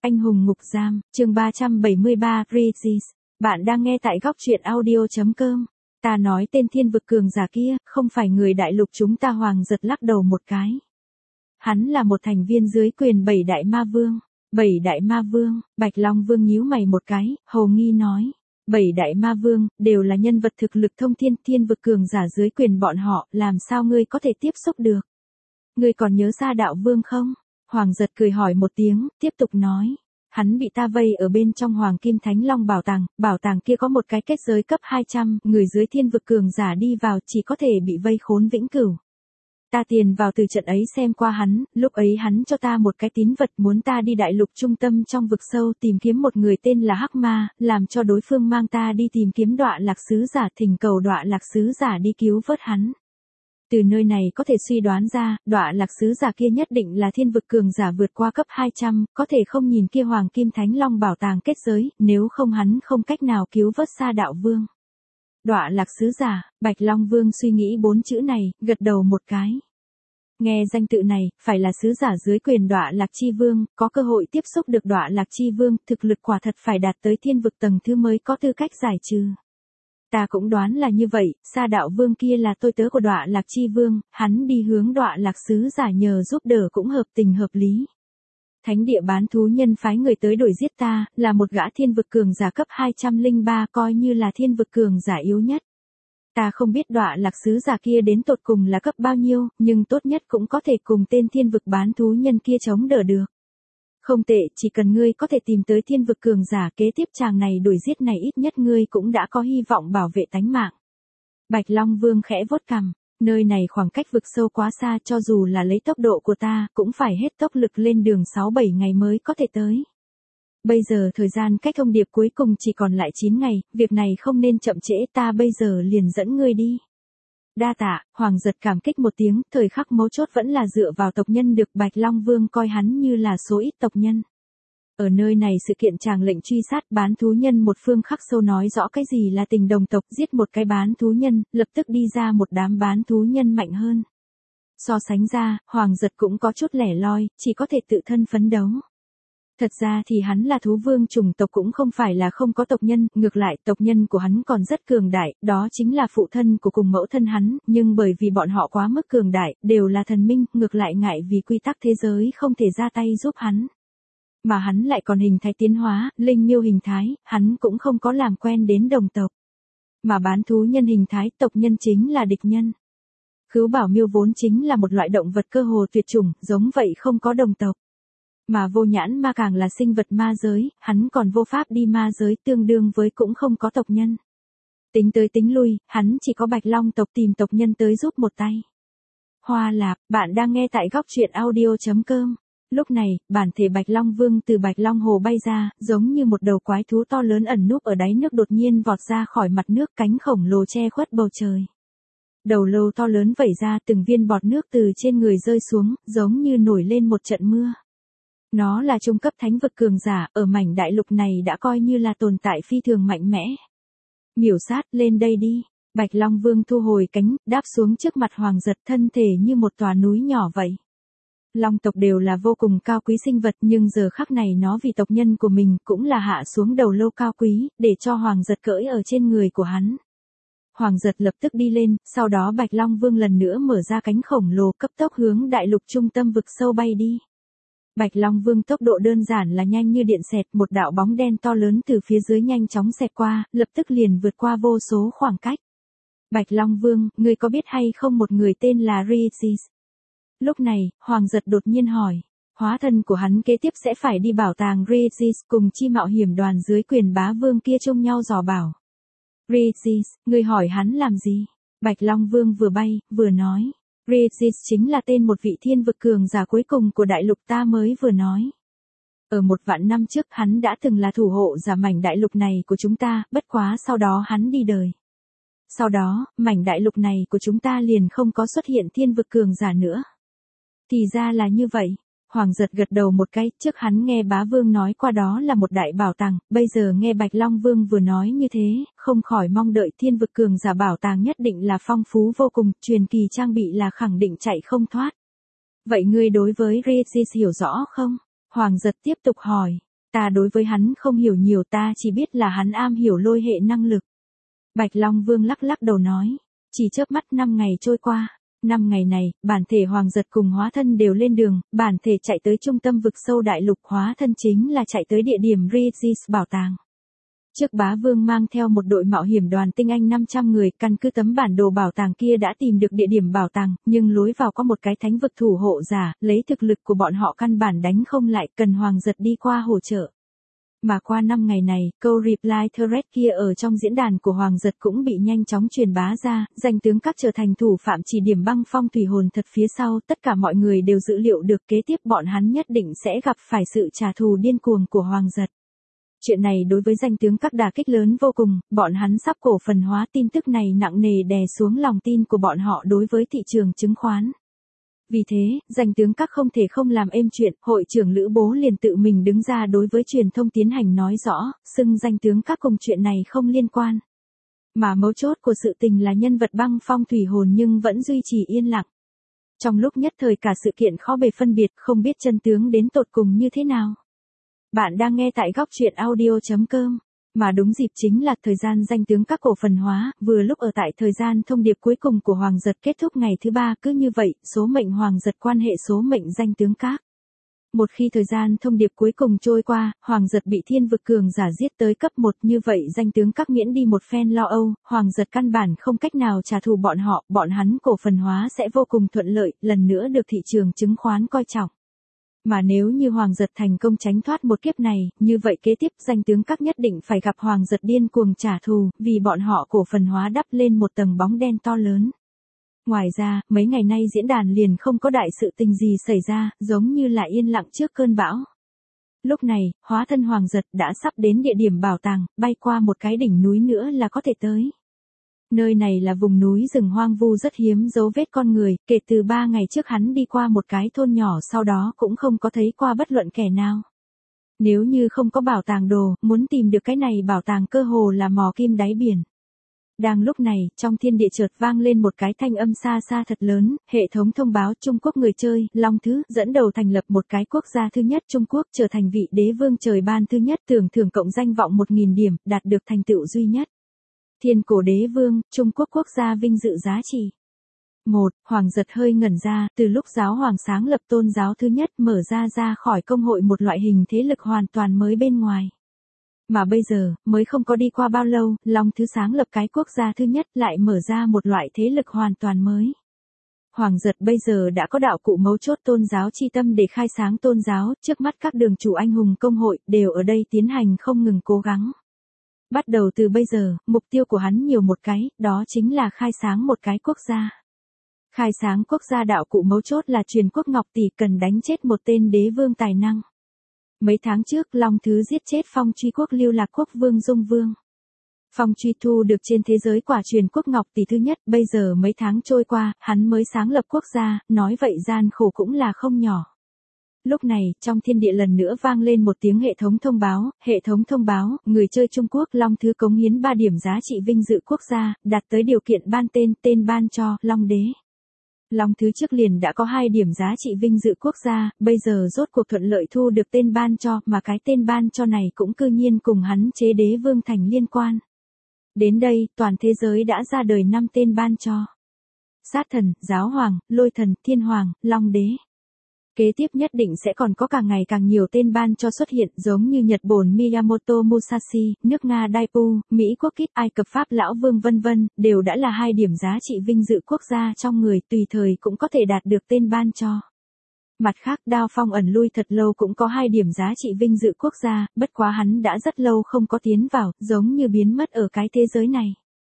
Anh hùng ngục giam, chương 373, Regis. Bạn đang nghe tại góc truyện audio.com. Ta nói tên thiên vực cường giả kia, không phải người đại lục chúng ta. Hoàng giật lắc đầu một cái. Hắn là một thành viên dưới quyền 7 đại ma vương. 7 đại ma vương, Bạch Long Vương nhíu mày một cái, hồ nghi nói. 7 đại ma vương, đều là nhân vật thực lực thông thiên, thiên vực cường giả dưới quyền bọn họ, làm sao ngươi có thể tiếp xúc được? Ngươi còn nhớ Sa Đạo Vương không? Hoàng giật cười hỏi một tiếng, tiếp tục nói. Hắn bị ta vây ở bên trong Hoàng Kim Thánh Long bảo tàng kia có một cái kết giới cấp 200, người dưới thiên vực cường giả đi vào chỉ có thể bị vây khốn vĩnh cửu. Ta tiền vào từ trận ấy xem qua hắn, lúc ấy hắn cho ta một cái tín vật muốn ta đi đại lục trung tâm trong vực sâu tìm kiếm một người tên là Hắc Ma, làm cho đối phương mang ta đi tìm kiếm Đọa Lạc Sứ Giả, thỉnh cầu Đọa Lạc Sứ Giả đi cứu vớt hắn. Từ nơi này có thể suy đoán ra, Đọa Lạc Sứ Giả kia nhất định là thiên vực cường giả vượt qua cấp 200, có thể không nhìn kia Hoàng Kim Thánh Long bảo tàng kết giới, nếu không hắn không cách nào cứu vớt Sa Đạo Vương. Đọa Lạc Sứ Giả, Bạch Long Vương suy nghĩ 4 chữ này, gật đầu một cái. Nghe danh tự này, phải là sứ giả dưới quyền Đọa Lạc Chi Vương, có cơ hội tiếp xúc được Đọa Lạc Chi Vương, thực lực quả thật phải đạt tới thiên vực tầng thứ mới có tư cách giải trừ. Ta cũng đoán là như vậy, Sa Đạo Vương kia là tôi tớ của Đọa Lạc Chi Vương, hắn đi hướng Đọa Lạc Sứ Giả nhờ giúp đỡ cũng hợp tình hợp lý. Thánh địa bán thú nhân phái người tới đuổi giết ta, là một gã thiên vực cường giả cấp 203, coi như là thiên vực cường giả yếu nhất. Ta không biết Đọa Lạc Sứ Giả kia đến tột cùng là cấp bao nhiêu, nhưng tốt nhất cũng có thể cùng tên thiên vực bán thú nhân kia chống đỡ được. Không tệ, chỉ cần ngươi có thể tìm tới thiên vực cường giả kế tiếp chàng này đuổi giết này, ít nhất ngươi cũng đã có hy vọng bảo vệ tánh mạng. Bạch Long Vương khẽ vuốt cằm, nơi này khoảng cách vực sâu quá xa, cho dù là lấy tốc độ của ta, cũng phải hết tốc lực lên đường 6-7 ngày mới có thể tới. Bây giờ thời gian cách thông điệp cuối cùng chỉ còn lại 9 ngày, việc này không nên chậm trễ, ta bây giờ liền dẫn ngươi đi. Đa tạ, Hoàng giật cảm kích một tiếng, thời khắc mấu chốt vẫn là dựa vào tộc nhân được Bạch Long Vương coi hắn như là số ít tộc nhân. Ở nơi này sự kiện tràng lệnh truy sát bán thú nhân một phương khắc sâu nói rõ cái gì là tình đồng tộc, giết một cái bán thú nhân, lập tức đi ra một đám bán thú nhân mạnh hơn. So sánh ra, Hoàng giật cũng có chút lẻ loi, chỉ có thể tự thân phấn đấu. Thật ra thì hắn là thú vương chủng tộc cũng không phải là không có tộc nhân, ngược lại tộc nhân của hắn còn rất cường đại, đó chính là phụ thân của cùng mẫu thân hắn, nhưng bởi vì bọn họ quá mức cường đại, đều là thần minh, ngược lại ngại vì quy tắc thế giới không thể ra tay giúp hắn. Mà hắn lại còn hình thái tiến hóa, linh miêu hình thái, hắn cũng không có làm quen đến đồng tộc. Mà bán thú nhân hình thái, tộc nhân chính là địch nhân. Khứu bảo miêu vốn chính là một loại động vật cơ hồ tuyệt chủng, giống vậy không có đồng tộc. Mà vô nhãn ma càng là sinh vật ma giới, hắn còn vô pháp đi ma giới, tương đương với cũng không có tộc nhân. Tính tới tính lui, hắn chỉ có Bạch Long tộc tìm tộc nhân tới giúp một tay. Hoa Lạp, bạn đang nghe tại góc truyện audio.com. Lúc này, bản thể Bạch Long Vương từ Bạch Long Hồ bay ra, giống như một đầu quái thú to lớn ẩn núp ở đáy nước đột nhiên vọt ra khỏi mặt nước, cánh khổng lồ che khuất bầu trời. Đầu lâu to lớn vẩy ra, từng viên bọt nước từ trên người rơi xuống, giống như nổi lên một trận mưa. Nó là trung cấp thánh vực cường giả, ở mảnh đại lục này đã coi như là tồn tại phi thường mạnh mẽ. Miểu sát, lên đây đi. Bạch Long Vương thu hồi cánh, đáp xuống trước mặt Hoàng giật, thân thể như một tòa núi nhỏ vậy. Long tộc đều là vô cùng cao quý sinh vật, nhưng giờ khắc này nó vì tộc nhân của mình cũng là hạ xuống đầu lâu cao quý, để cho Hoàng giật cưỡi ở trên người của hắn. Hoàng giật lập tức đi lên, sau đó Bạch Long Vương lần nữa mở ra cánh khổng lồ cấp tốc hướng đại lục trung tâm vực sâu bay đi. Bạch Long Vương tốc độ đơn giản là nhanh như điện xẹt, một đạo bóng đen to lớn từ phía dưới nhanh chóng xẹt qua, lập tức liền vượt qua vô số khoảng cách. Bạch Long Vương, ngươi có biết hay không một người tên là Regis? Lúc này, Hoàng giật đột nhiên hỏi. Hóa thân của hắn kế tiếp sẽ phải đi bảo tàng Regis cùng chi mạo hiểm đoàn dưới quyền bá vương kia chung nhau dò bảo. Regis, ngươi hỏi hắn làm gì? Bạch Long Vương vừa bay, vừa nói. Regis chính là tên một vị thiên vực cường giả cuối cùng của đại lục ta mới vừa nói. Ở 1 vạn năm trước hắn đã từng là thủ hộ giả mảnh đại lục này của chúng ta, bất quá sau đó hắn đi đời. Sau đó, mảnh đại lục này của chúng ta liền không có xuất hiện thiên vực cường giả nữa. Thì ra là như vậy. Hoàng giật gật đầu một cái, trước hắn nghe bá vương nói qua đó là một đại bảo tàng, bây giờ nghe Bạch Long Vương vừa nói như thế, không khỏi mong đợi thiên vực cường giả bảo tàng nhất định là phong phú vô cùng, truyền kỳ trang bị là khẳng định chạy không thoát. Vậy ngươi đối với Regis hiểu rõ không? Hoàng giật tiếp tục hỏi. Ta đối với hắn không hiểu nhiều, ta chỉ biết là hắn am hiểu lôi hệ năng lực. Bạch Long Vương lắc lắc đầu nói. Chỉ chớp mắt 5 ngày trôi qua. 5 ngày này, bản thể Hoàng Giật cùng hóa thân đều lên đường, bản thể chạy tới trung tâm vực sâu đại lục, hóa thân chính là chạy tới địa điểm Regis bảo tàng. Trước Bá Vương mang theo một đội mạo hiểm đoàn tinh anh 500 người, căn cứ tấm bản đồ bảo tàng kia đã tìm được địa điểm bảo tàng, nhưng lối vào có một cái thánh vực thủ hộ giả, lấy thực lực của bọn họ căn bản đánh không lại, cần Hoàng Giật đi qua hỗ trợ. Mà qua 5 ngày này, câu reply thread kia ở trong diễn đàn của Hoàng Giật cũng bị nhanh chóng truyền bá ra, danh tướng các trở thành thủ phạm chỉ điểm băng phong thủy hồn thật phía sau, tất cả mọi người đều dự liệu được kế tiếp bọn hắn nhất định sẽ gặp phải sự trả thù điên cuồng của Hoàng Giật. Chuyện này đối với danh tướng các đả kích lớn vô cùng, bọn hắn sắp cổ phần hóa, tin tức này nặng nề đè xuống lòng tin của bọn họ đối với thị trường chứng khoán. Vì thế, danh tướng các không thể không làm êm chuyện, hội trưởng Lữ Bố liền tự mình đứng ra đối với truyền thông tiến hành nói rõ, xưng danh tướng các cùng chuyện này không liên quan. Mà mấu chốt của sự tình là nhân vật băng phong thủy hồn nhưng vẫn duy trì yên lặng. Trong lúc nhất thời cả sự kiện khó bề phân biệt, không biết chân tướng đến tột cùng như thế nào. Bạn đang nghe tại góc truyện audio.com. Mà đúng dịp chính là thời gian danh tướng các cổ phần hóa, vừa lúc ở tại thời gian thông điệp cuối cùng của Hoàng Giật kết thúc ngày thứ 3, cứ như vậy, số mệnh Hoàng Giật quan hệ số mệnh danh tướng các. Một khi thời gian thông điệp cuối cùng trôi qua, Hoàng Giật bị thiên vực cường giả giết tới cấp 1, như vậy danh tướng các miễn đi một phen lo âu, Hoàng Giật căn bản không cách nào trả thù bọn hắn cổ phần hóa sẽ vô cùng thuận lợi, lần nữa được thị trường chứng khoán coi trọng. Mà nếu như Hoàng Giật thành công tránh thoát một kiếp này, như vậy kế tiếp danh tướng các nhất định phải gặp Hoàng Giật điên cuồng trả thù, vì bọn họ cổ phần hóa đắp lên một tầng bóng đen to lớn. Ngoài ra, mấy ngày nay diễn đàn liền không có đại sự tình gì xảy ra, giống như là yên lặng trước cơn bão. Lúc này, hóa thân Hoàng Giật đã sắp đến địa điểm bảo tàng, bay qua một cái đỉnh núi nữa là có thể tới. Nơi này là vùng núi rừng hoang vu rất hiếm dấu vết con người, kể từ 3 ngày trước hắn đi qua một cái thôn nhỏ sau đó cũng không có thấy qua bất luận kẻ nào. Nếu như không có bảo tàng đồ, muốn tìm được cái này bảo tàng cơ hồ là mò kim đáy biển. Đang lúc này, trong thiên địa chợt vang lên một cái thanh âm xa xa thật lớn, hệ thống thông báo Trung Quốc người chơi, Long Thứ, dẫn đầu thành lập một cái quốc gia thứ nhất Trung Quốc trở thành vị đế vương trời ban thứ nhất, thưởng cộng danh vọng 1000 điểm, đạt được thành tựu duy nhất. Thiên cổ đế vương, Trung Quốc quốc gia vinh dự giá trị. 1. Hoàng Giật hơi ngẩn ra, từ lúc giáo hoàng sáng lập tôn giáo thứ nhất mở ra khỏi công hội một loại hình thế lực hoàn toàn mới bên ngoài. Mà bây giờ, mới không có đi qua bao lâu, Long Thứ sáng lập cái quốc gia thứ nhất lại mở ra một loại thế lực hoàn toàn mới. Hoàng Giật bây giờ đã có đạo cụ mấu chốt tôn giáo chi tâm để khai sáng tôn giáo, trước mắt các đường chủ anh hùng công hội đều ở đây tiến hành không ngừng cố gắng. Bắt đầu từ bây giờ, mục tiêu của hắn nhiều một cái, đó chính là khai sáng một cái quốc gia. Khai sáng quốc gia đạo cụ mấu chốt là truyền quốc ngọc tỷ cần đánh chết một tên đế vương tài năng. Mấy tháng trước Long Thứ giết chết Phong Truy quốc Lưu Lạc quốc vương Dung Vương. Phong Truy thu được trên thế giới quả truyền quốc ngọc tỷ thứ nhất, bây giờ mấy tháng trôi qua, hắn mới sáng lập quốc gia, nói vậy gian khổ cũng là không nhỏ. Lúc này, trong thiên địa lần nữa vang lên một tiếng hệ thống thông báo, người chơi Trung Quốc Long Thứ cống hiến 3 điểm giá trị vinh dự quốc gia, đạt tới điều kiện ban tên ban cho, Long Đế. Long Thứ trước liền đã có 2 điểm giá trị vinh dự quốc gia, bây giờ rốt cuộc thuận lợi thu được tên ban cho, mà cái tên ban cho này cũng cư nhiên cùng hắn chế đế vương thành liên quan. Đến đây, toàn thế giới đã ra đời 5 tên ban cho. Sát thần, giáo hoàng, lôi thần, thiên hoàng, Long Đế. Kế tiếp nhất định sẽ còn có càng ngày càng nhiều tên ban cho xuất hiện, giống như Nhật Bản Miyamoto Musashi, nước Nga Daipu, Mỹ Quốc Kit, Ai Cập Pháp Lão Vương vân vân, đều đã là 2 điểm giá trị vinh dự quốc gia trong người, tùy thời cũng có thể đạt được tên ban cho. Mặt khác, Đao Phong ẩn lui thật lâu cũng có 2 điểm giá trị vinh dự quốc gia, bất quá hắn đã rất lâu không có tiến vào, giống như biến mất ở cái thế giới này.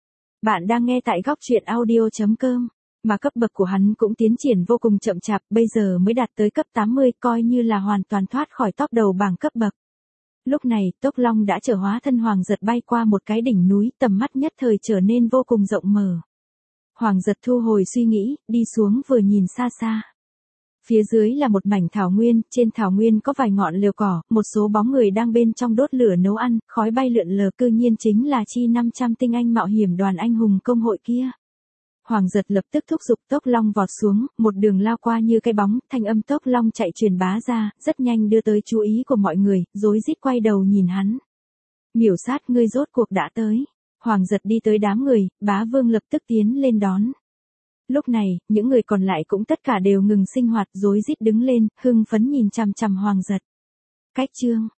Bạn đang nghe tại góc truyện audio.com. Mà cấp bậc của hắn cũng tiến triển vô cùng chậm chạp, bây giờ mới đạt tới cấp 80, coi như là hoàn toàn thoát khỏi top đầu bảng cấp bậc. Lúc này, Tốc Long đã chở hóa thân Hoàng Giật bay qua một cái đỉnh núi, tầm mắt nhất thời trở nên vô cùng rộng mở. Hoàng Giật thu hồi suy nghĩ, đi xuống vừa nhìn xa xa. Phía dưới là một mảnh thảo nguyên, trên thảo nguyên có vài ngọn lều cỏ, một số bóng người đang bên trong đốt lửa nấu ăn, khói bay lượn lờ, cư nhiên chính là chi 500 tinh anh mạo hiểm đoàn anh hùng công hội kia. Hoàng Giật lập tức thúc giục Tốc Long vọt xuống, một đường lao qua như cái bóng, thanh âm Tốc Long chạy truyền bá ra, rất nhanh đưa tới chú ý của mọi người, rối rít quay đầu nhìn hắn. Miểu Sát, ngươi rốt cuộc đã tới. Hoàng Giật đi tới đám người, Bá Vương lập tức tiến lên đón. Lúc này, những người còn lại cũng tất cả đều ngừng sinh hoạt, rối rít đứng lên, hưng phấn nhìn chằm chằm Hoàng Giật. Cách chương